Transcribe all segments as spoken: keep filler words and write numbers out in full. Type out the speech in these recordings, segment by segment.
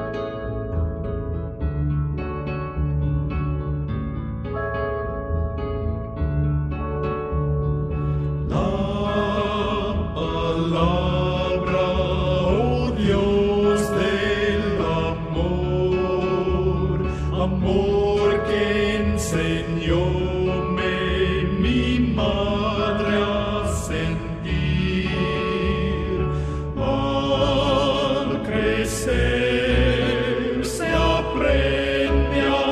Amor que enseñóme mi madre a sentir. Al crecer se aprende a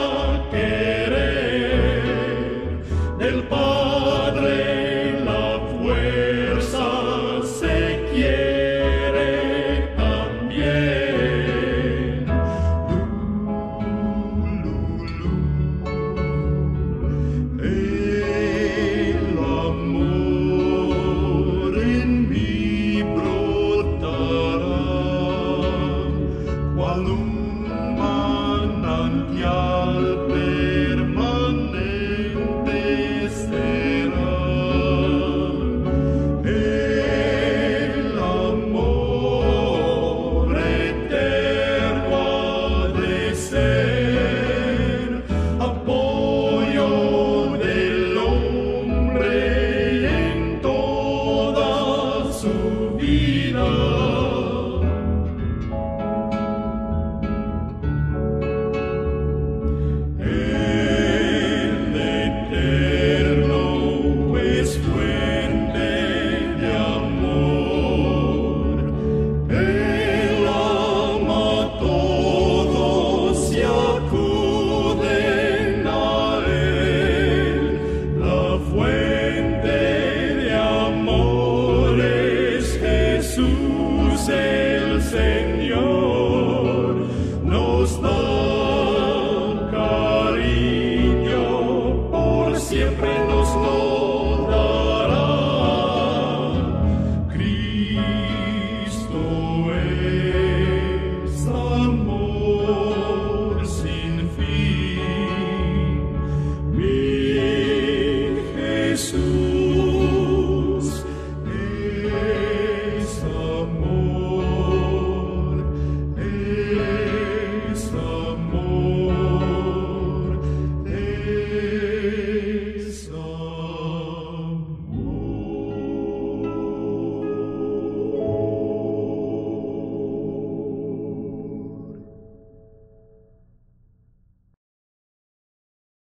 querer del Padre, la fuerza se quiere también. Un manantial permanente será el amor eterno ha de ser, apoyo del hombre en toda su vida. El Señor nos da cariño, por siempre nos lo dará. Cristo es amor sin fin, mi Jesús es amor. Es amor, es amor.